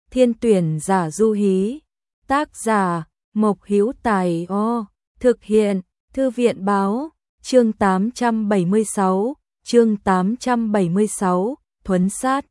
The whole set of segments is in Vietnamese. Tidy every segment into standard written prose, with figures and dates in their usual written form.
Thiên tuyển giả du hí. Tác giả Mộc Hữu Tài. Thực hiện Thư viện báo. Chương 876, thuấn sát.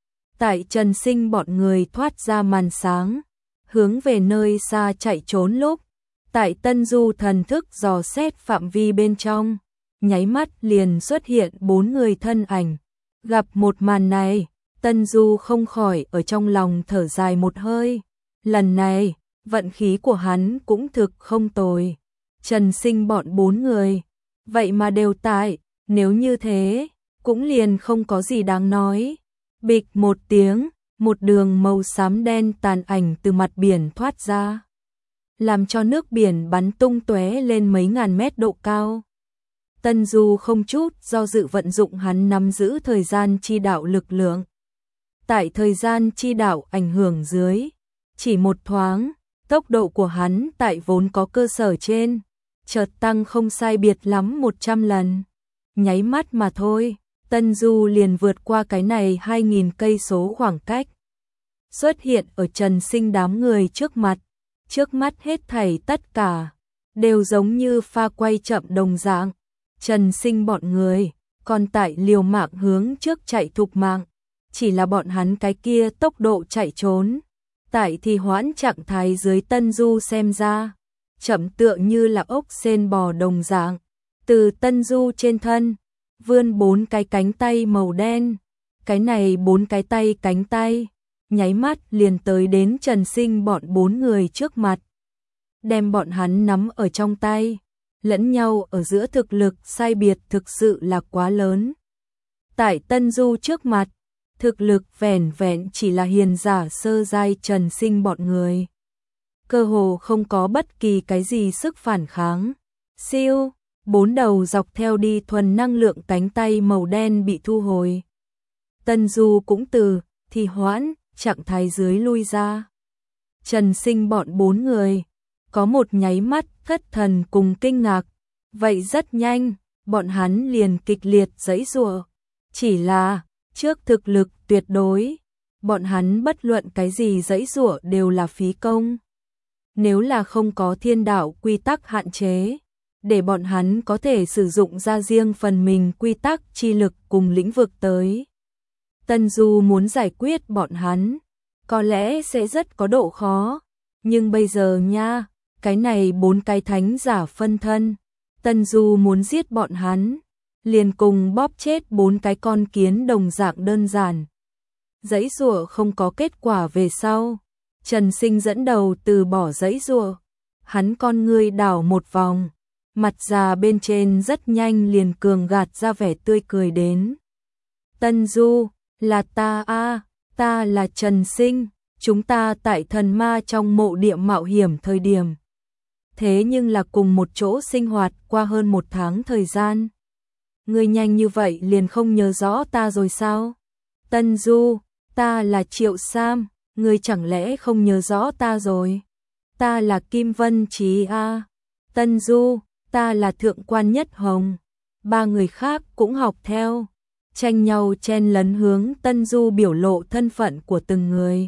Tại Trần Sinh bọn người thoát ra màn sáng, hướng về nơi xa chạy trốn lúc, tại Tân Du thần thức dò xét phạm vi bên trong, nháy mắt liền xuất hiện 4 người thân ảnh. Gặp một màn này, Tân Du không khỏi ở trong lòng thở dài một hơi. Lần này, vận khí của hắn cũng thực không tồi. Trần Sinh bọn 4 người, vậy mà đều tại, nếu như thế, cũng liền không có gì đáng nói. Bịch một tiếng, một đường màu xám đen tàn ảnh từ mặt biển thoát ra, làm cho nước biển bắn tung tóe lên mấy ngàn mét độ cao. Tân Du không chút do dự vận dụng hắn nắm giữ thời gian chi đạo lực lượng. Tại thời gian chi đạo ảnh hưởng dưới, chỉ một thoáng, tốc độ của hắn tại vốn có cơ sở trên, chợt tăng không sai biệt lắm 100 lần. Nháy mắt mà thôi, Tân Du liền vượt qua cái này 2000 cây số khoảng cách, xuất hiện ở Trần Sinh đám người trước mặt. Trước mắt hết thảy tất cả đều giống như pha quay chậm đồng dạng. Trần Sinh bọn người còn tại liều mạng hướng trước chạy thục mạng, chỉ là bọn hắn cái kia tốc độ chạy trốn, tại thì hoãn trạng thái dưới Tân Du xem ra, chậm tựa như là ốc sên bò đồng dạng. Từ Tân Du trên thân vươn 4 cái cánh tay màu đen, cái này 4 cái tay cánh tay, nháy mắt liền tới đến Trần Sinh bọn 4 người trước mặt, đem bọn hắn nắm ở trong tay. Lẫn nhau ở giữa thực lực sai biệt thực sự là quá lớn. Tại Tân Du trước mặt, thực lực vẻn vẹn chỉ là hiền giả sơ giai Trần Sinh bọn người, cơ hồ không có bất kỳ cái gì sức phản kháng. Siêu, 4 đầu dọc theo đi thuần năng lượng cánh tay màu đen bị thu hồi. Tân Du cũng từ thì hoãn trạng thái dưới lui ra. Trần Sinh bọn 4 người có một nháy mắt thất thần cùng kinh ngạc, vậy rất nhanh, bọn hắn liền kịch liệt giãy giụa. Chỉ là, trước thực lực tuyệt đối, bọn hắn bất luận cái gì giãy giụa đều là phí công. Nếu là không có thiên đạo quy tắc hạn chế, để bọn hắn có thể sử dụng ra riêng phần mình quy tắc chi lực cùng lĩnh vực tới, Tân Du muốn giải quyết bọn hắn, có lẽ sẽ rất có độ khó. Nhưng bây giờ nha, cái này 4 cái thánh giả phân thân, Tân Du muốn giết bọn hắn, liền cùng bóp chết 4 cái con kiến đồng dạng đơn giản. Giãy giụa không có kết quả về sau, Trần Sinh dẫn đầu từ bỏ giãy giụa, hắn con ngươi đảo một vòng, mặt già bên trên rất nhanh liền cường gạt ra vẻ tươi cười đến. Tân Du, là ta a, ta là Trần Sinh, chúng ta tại thần ma trong mộ địa mạo hiểm thời điểm. Thế nhưng là cùng một chỗ sinh hoạt qua hơn 1 tháng thời gian. Ngươi nhanh như vậy liền không nhớ rõ ta rồi sao? Tân Du, ta là Triệu Sam, ngươi chẳng lẽ không nhớ rõ ta rồi? Ta là Kim Vân Trí a. Tân Du, ta là Thượng Quan Nhất Hồng. 3 người khác cũng học theo, tranh nhau chen lấn hướng Tân Du biểu lộ thân phận của từng người.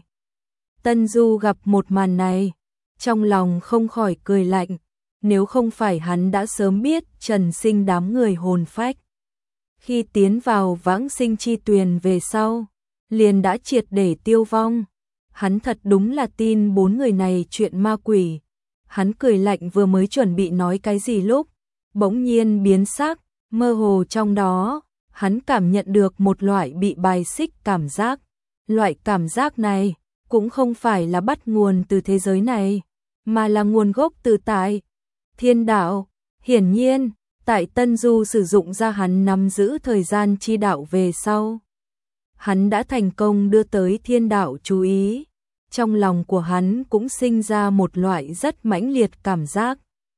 Tân Du gặp một màn này, trong lòng không khỏi cười lạnh, nếu không phải hắn đã sớm biết Trần Sinh đám người hồn phách, khi tiến vào vãng sinh chi tuyền về sau, liền đã triệt để tiêu vong. Hắn thật đúng là tin 4 người này chuyện ma quỷ. Hắn cười lạnh vừa mới chuẩn bị nói cái gì lúc, bỗng nhiên biến sắc, mơ hồ trong đó, hắn cảm nhận được một loại bị bài xích cảm giác. Loại cảm giác này cũng không phải là bắt nguồn từ thế giới này, mà là nguồn gốc từ tại thiên đạo. Hiển nhiên, tại Tân Du sử dụng ra hắn nắm giữ thời gian chi đạo về sau, hắn đã thành công đưa tới thiên đạo chú ý. Trong lòng của hắn cũng sinh ra một loại rất mãnh liệt cảm giác,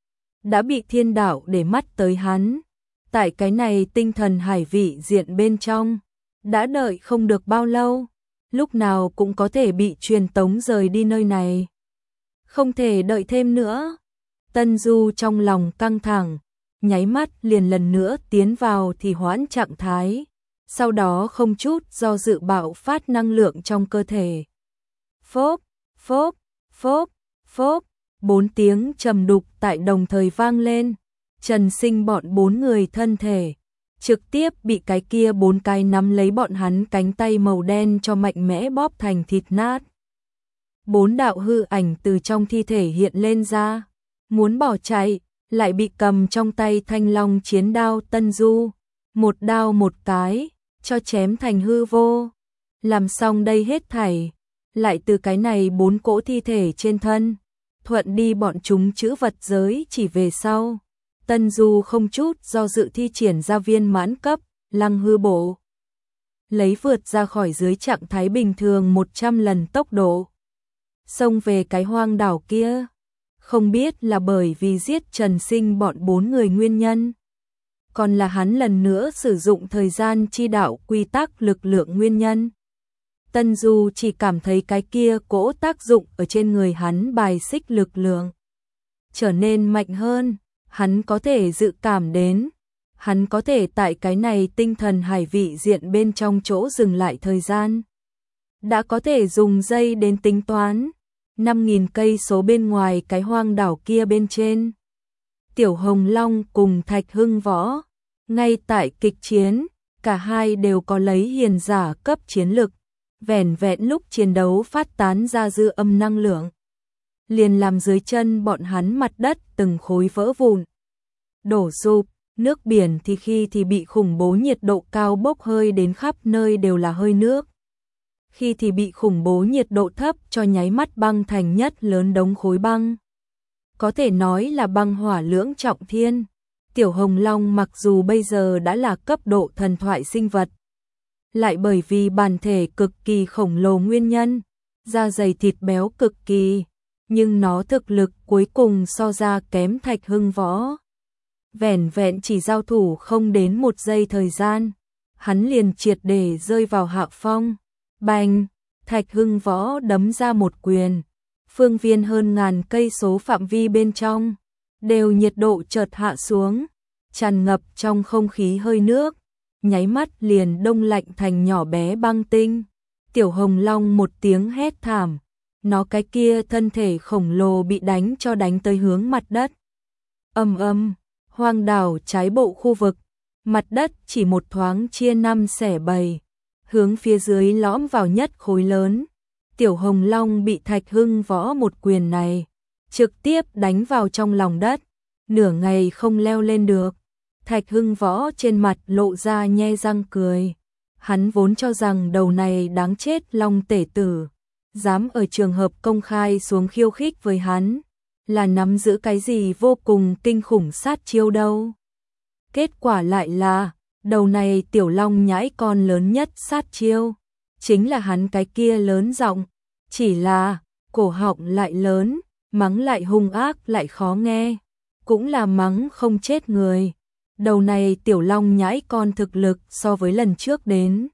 đã bị thiên đạo để mắt tới hắn. Tại cái này tinh thần hải vị diện bên trong, đã đợi không được bao lâu, lúc nào cũng có thể bị truyền tống rời đi nơi này. Không thể đợi thêm nữa. Tân Du trong lòng căng thẳng, nháy mắt liền lần nữa tiến vào thì hoãn trạng thái, sau đó không chút do dự bạo phát năng lượng trong cơ thể. phốp, phốp, phốp, phốp, 4 tiếng trầm đục tại đồng thời vang lên. Trần Sinh bọn 4 người thân thể trực tiếp bị cái kia 4 cái nắm lấy bọn hắn cánh tay màu đen cho mạnh mẽ bóp thành thịt nát. 4 đạo hư ảnh từ trong thi thể hiện lên ra, muốn bỏ chạy, lại bị cầm trong tay thanh long chiến đao Tân Du, một đao một cái, cho chém thành hư vô. Làm xong đây hết thảy, lại từ cái này 4 cỗ thi thể trên thân, thuận đi bọn chúng chữ vật giới chỉ về sau. Tân Du không chút do dự thi triển ra viên mãn cấp, lăng hư bộ. Lấy vượt ra khỏi dưới trạng thái bình thường 100 lần tốc độ. Xông về cái hoang đảo kia. Không biết là bởi vì giết Trần Sinh bọn 4 người nguyên nhân. Còn là hắn lần nữa sử dụng thời gian chi đạo quy tắc lực lượng nguyên nhân. Tân Du chỉ cảm thấy cái kia cỗ tác dụng ở trên người hắn bài xích lực lượng trở nên mạnh hơn. Hắn có thể dự cảm đến, hắn có thể tại cái này tinh thần hải vị diện bên trong chỗ dừng lại thời gian. Đã có thể dùng dây đến tính toán 5.000 cây số bên ngoài cái hoang đảo kia bên trên. Tiểu Hồng Long cùng Thạch Hưng Võ, ngay tại kịch chiến, cả hai đều có lấy hiền giả cấp chiến lực, vẻn vẹn lúc chiến đấu phát tán ra dư âm năng lượng. Liền làm dưới chân bọn hắn mặt đất từng khối vỡ vụn, đổ sụp, nước biển thì khi thì bị khủng bố nhiệt độ cao bốc hơi đến khắp nơi đều là hơi nước. Khi thì bị khủng bố nhiệt độ thấp cho nháy mắt băng thành nhất lớn đống khối băng. Có thể nói là băng hỏa lưỡng trọng thiên. Tiểu Hồng Long mặc dù bây giờ đã là cấp độ thần thoại sinh vật, lại bởi vì bản thể cực kỳ khổng lồ nguyên nhân, da dày thịt béo cực kỳ, nhưng nó thực lực cuối cùng so ra kém Thạch Hưng Võ. Vẻn vẹn chỉ giao thủ không đến 1 giây thời gian, hắn liền triệt để rơi vào hạ phong. Bành, Thạch Hưng Võ đấm ra một quyền, phương viên hơn ngàn cây số phạm vi bên trong, đều nhiệt độ chợt hạ xuống, tràn ngập trong không khí hơi nước, nháy mắt liền đông lạnh thành nhỏ bé băng tinh. Tiểu Hồng Long một tiếng hét thảm, nó cái kia thân thể khổng lồ bị đánh cho đánh tới hướng mặt đất. Ầm ầm, hoang đảo trái bộ khu vực, mặt đất chỉ một thoáng chia 5 xẻ 7, hướng phía dưới lõm vào nhất khối lớn. Tiểu Hồng Long bị Thạch Hưng Võ một quyền này trực tiếp đánh vào trong lòng đất, nửa ngày không leo lên được. Thạch Hưng Võ trên mặt lộ ra nhe răng cười. Hắn vốn cho rằng đầu này đáng chết Long tể tử, dám ở trường hợp công khai xuống khiêu khích với hắn, là nắm giữ cái gì vô cùng kinh khủng sát chiêu đâu. Kết quả lại là, đầu này tiểu long nhãi con lớn nhất sát chiêu, chính là hắn cái kia lớn giọng, chỉ là, cổ họng lại lớn, mắng lại hung ác lại khó nghe, cũng là mắng không chết người. Đầu này tiểu long nhãi con thực lực so với lần trước đến,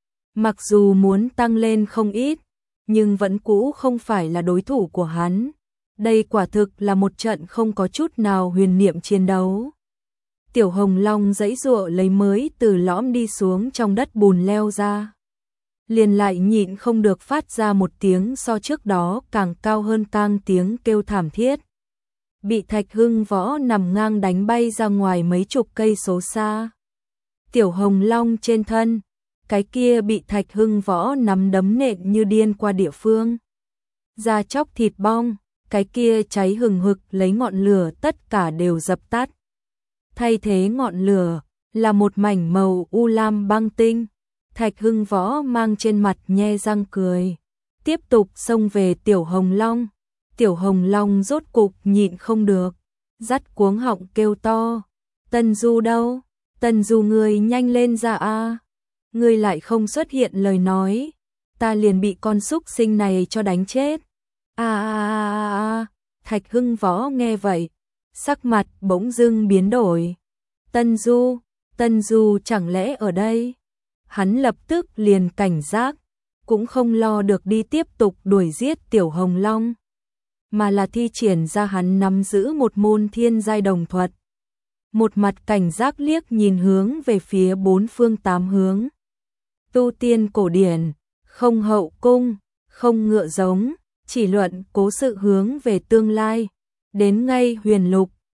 mặc dù muốn tăng lên không ít, nhưng vẫn cũ không phải là đối thủ của hắn. Đây quả thực là một trận không có chút nào huyền niệm chiến đấu. Tiểu Hồng Long giãy giụa lấy mới từ lõm đi xuống trong đất bùn leo ra. Liền lại nhịn không được phát ra một tiếng so trước đó càng cao hơn tang tiếng kêu thảm thiết. Bị Thạch Hưng Võ nằm ngang đánh bay ra ngoài mấy chục cây số xa. Tiểu Hồng Long trên thân, cái kia bị Thạch Hưng Võ nắm đấm nện như điên qua địa phương. Da chóc thịt bong, cái kia cháy hừng hực lấy ngọn lửa tất cả đều dập tắt. Thay thế ngọn lửa là một mảnh màu u lam băng tinh. Thạch Hưng Võ mang trên mặt nhe răng cười, tiếp tục xông về Tiểu Hồng Long. Tiểu Hồng Long rốt cục nhịn không được, dắt cuống họng kêu to, Tân Du đâu? Tân Du ngươi nhanh lên ra a, ngươi lại không xuất hiện lời nói, ta liền bị con súc sinh này cho đánh chết. Thạch Hưng Võ nghe vậy, sắc mặt bỗng dưng biến đổi. Tân Du chẳng lẽ ở đây? Hắn lập tức liền cảnh giác, cũng không lo được đi tiếp tục đuổi giết Tiểu Hồng Long, mà là thi triển ra hắn nắm giữ một môn thiên giai đồng thuật. Một mặt cảnh giác liếc nhìn hướng về phía 4 phương 8 hướng. Tu tiên cổ điển, không hậu cung, không ngựa giống, chỉ luận cố sự hướng về tương lai. Đến ngay huyền lục,